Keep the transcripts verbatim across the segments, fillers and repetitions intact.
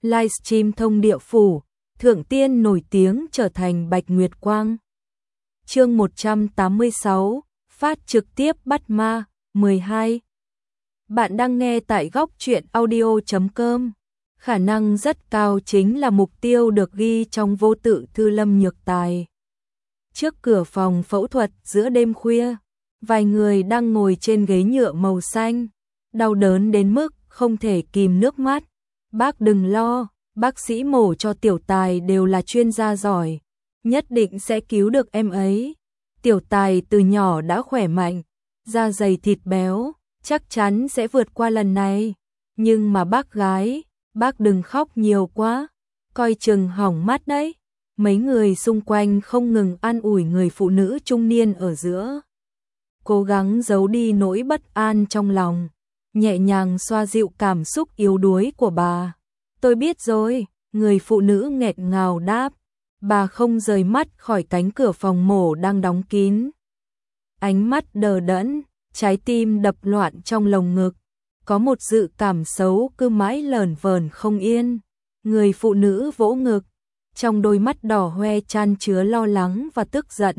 livestream thông địa phủ, thượng tiên nổi tiếng trở thành Bạch Nguyệt Quang. Chương một trăm tám mươi sáu, phát trực tiếp bắt ma, mười hai. Bạn đang nghe tại góc truyện audio chấm com. Khả năng rất cao chính là mục tiêu được ghi trong vô tự thư Lâm Nhược Tài. Trước cửa phòng phẫu thuật giữa đêm khuya, vài người đang ngồi trên ghế nhựa màu xanh, đau đớn đến mức không thể kìm nước mắt. Bác đừng lo, bác sĩ mổ cho Tiểu Tài đều là chuyên gia giỏi, nhất định sẽ cứu được em ấy. Tiểu Tài từ nhỏ đã khỏe mạnh, da dày thịt béo, chắc chắn sẽ vượt qua lần này. Nhưng mà bác gái, bác đừng khóc nhiều quá, coi chừng hỏng mắt đấy. Mấy người xung quanh không ngừng an ủi người phụ nữ trung niên ở giữa, cố gắng giấu đi nỗi bất an trong lòng, nhẹ nhàng xoa dịu cảm xúc yếu đuối của bà. Tôi biết rồi, người phụ nữ nghẹt ngào đáp. Bà không rời mắt khỏi cánh cửa phòng mổ đang đóng kín. Ánh mắt đờ đẫn, trái tim đập loạn trong lồng ngực, có một dự cảm xấu cứ mãi lởn vởn không yên. Người phụ nữ vỗ ngực, trong đôi mắt đỏ hoe chan chứa lo lắng và tức giận.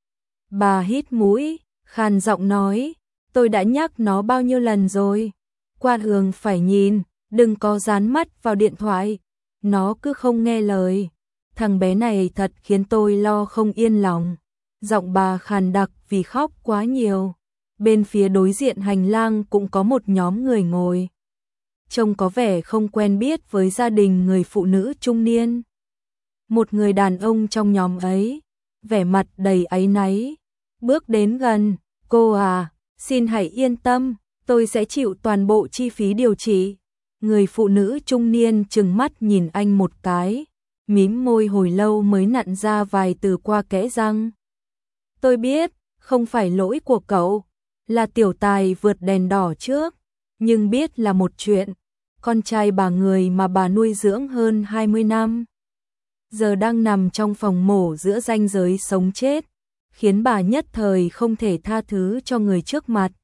Bà hít mũi, khàn giọng nói, tôi đã nhắc nó bao nhiêu lần rồi, qua đường phải nhìn, đừng có dán mắt vào điện thoại. Nó cứ không nghe lời. Thằng bé này thật khiến tôi lo không yên lòng. Giọng bà khàn đặc vì khóc quá nhiều. Bên phía đối diện hành lang cũng có một nhóm người ngồi, trông có vẻ không quen biết với gia đình người phụ nữ trung niên. Một người đàn ông trong nhóm ấy, vẻ mặt đầy áy náy, bước đến gần. Cô à, xin hãy yên tâm, tôi sẽ chịu toàn bộ chi phí điều trị. Người phụ nữ trung niên trừng mắt nhìn anh một cái, mím môi hồi lâu mới nặn ra vài từ qua kẽ răng. Tôi biết, không phải lỗi của cậu, là Tiểu Tài vượt đèn đỏ trước, nhưng biết là một chuyện, con trai bà người mà bà nuôi dưỡng hơn hai mươi năm, giờ đang nằm trong phòng mổ giữa ranh giới sống chết, khiến bà nhất thời không thể tha thứ cho người trước mặt.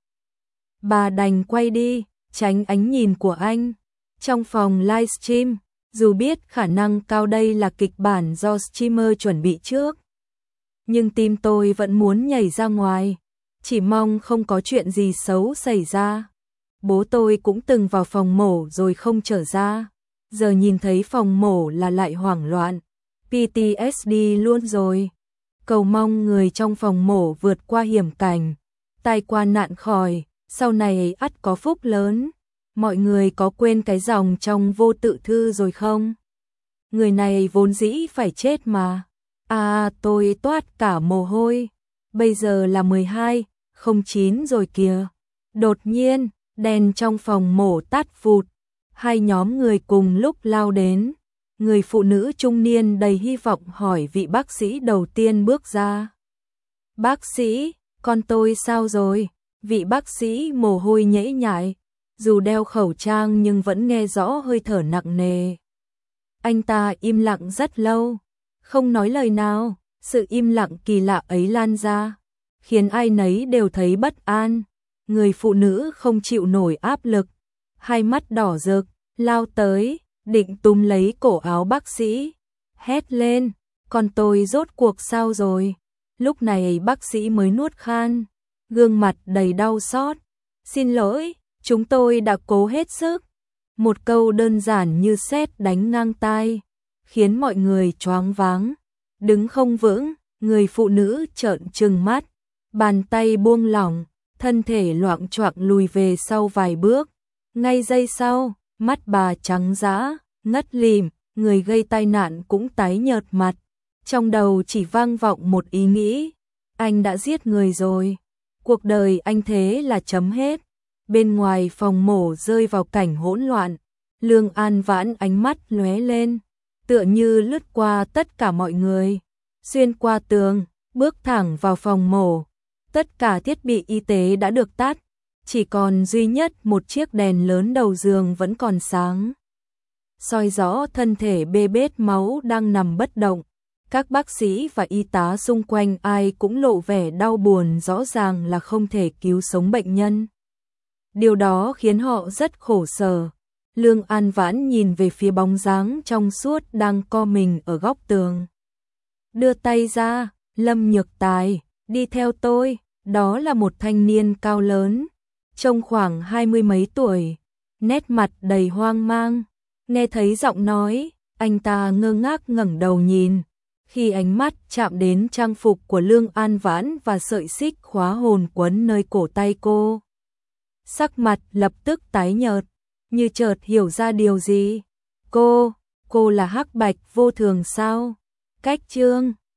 Bà đành quay đi, tránh ánh nhìn của anh. Trong phòng livestream, dù biết khả năng cao đây là kịch bản do streamer chuẩn bị trước, nhưng tim tôi vẫn muốn nhảy ra ngoài, chỉ mong không có chuyện gì xấu xảy ra. Bố tôi cũng từng vào phòng mổ rồi không trở ra, giờ nhìn thấy phòng mổ là lại hoảng loạn, pê tê ét đê luôn rồi. Cầu mong người trong phòng mổ vượt qua hiểm cảnh, tai qua nạn khỏi, sau này ắt có phúc lớn. Mọi người có quên cái dòng trong vô tự thư rồi không? Người này vốn dĩ phải chết mà. À, tôi toát cả mồ hôi. Bây giờ là mười hai không chín rồi kìa. Đột nhiên, đèn trong phòng mổ tắt vụt. Hai nhóm người cùng lúc lao đến. Người phụ nữ trung niên đầy hy vọng hỏi vị bác sĩ đầu tiên bước ra. Bác sĩ, con tôi sao rồi? Vị bác sĩ mồ hôi nhễ nhại, dù đeo khẩu trang nhưng vẫn nghe rõ hơi thở nặng nề. Anh ta im lặng rất lâu, không nói lời nào. Sự im lặng kỳ lạ ấy lan ra, khiến ai nấy đều thấy bất an. Người phụ nữ không chịu nổi áp lực, hai mắt đỏ rực, lao tới, định túm lấy cổ áo bác sĩ, hét lên, con tôi rốt cuộc sao rồi? Lúc này bác sĩ mới nuốt khan, gương mặt đầy đau xót. Xin lỗi, chúng tôi đã cố hết sức. Một câu đơn giản như sét đánh ngang tai, khiến mọi người choáng váng, đứng không vững. Người phụ nữ trợn trừng mắt, bàn tay buông lỏng, thân thể loạng choạng lùi về sau vài bước. Ngay giây sau, mắt bà trắng dã, ngất lịm, người gây tai nạn cũng tái nhợt mặt. Trong đầu chỉ vang vọng một ý nghĩ, anh đã giết người rồi. Cuộc đời anh thế là chấm hết. Bên ngoài phòng mổ rơi vào cảnh hỗn loạn. Lương An Vãn ánh mắt lóe lên, tựa như lướt qua tất cả mọi người, xuyên qua tường, bước thẳng vào phòng mổ. Tất cả thiết bị y tế đã được tắt, chỉ còn duy nhất một chiếc đèn lớn đầu giường vẫn còn sáng, soi rõ thân thể bê bết máu đang nằm bất động. Các bác sĩ và y tá xung quanh ai cũng lộ vẻ đau buồn, rõ ràng là không thể cứu sống bệnh nhân. Điều đó khiến họ rất khổ sở. Lương An Vãn nhìn về phía bóng dáng trong suốt đang co mình ở góc tường. Đưa tay ra, Lâm Nhược Tài, đi theo tôi. Đó là một thanh niên cao lớn, trông khoảng hai mươi mấy tuổi, nét mặt đầy hoang mang. Nghe thấy giọng nói, anh ta ngơ ngác ngẩng đầu nhìn. Khi ánh mắt chạm đến trang phục của Lương An Vãn và sợi xích khóa hồn quấn nơi cổ tay cô, sắc mặt lập tức tái nhợt, như chợt hiểu ra điều gì. Cô, cô là Hắc Bạch Vô Thường sao? Cách Trương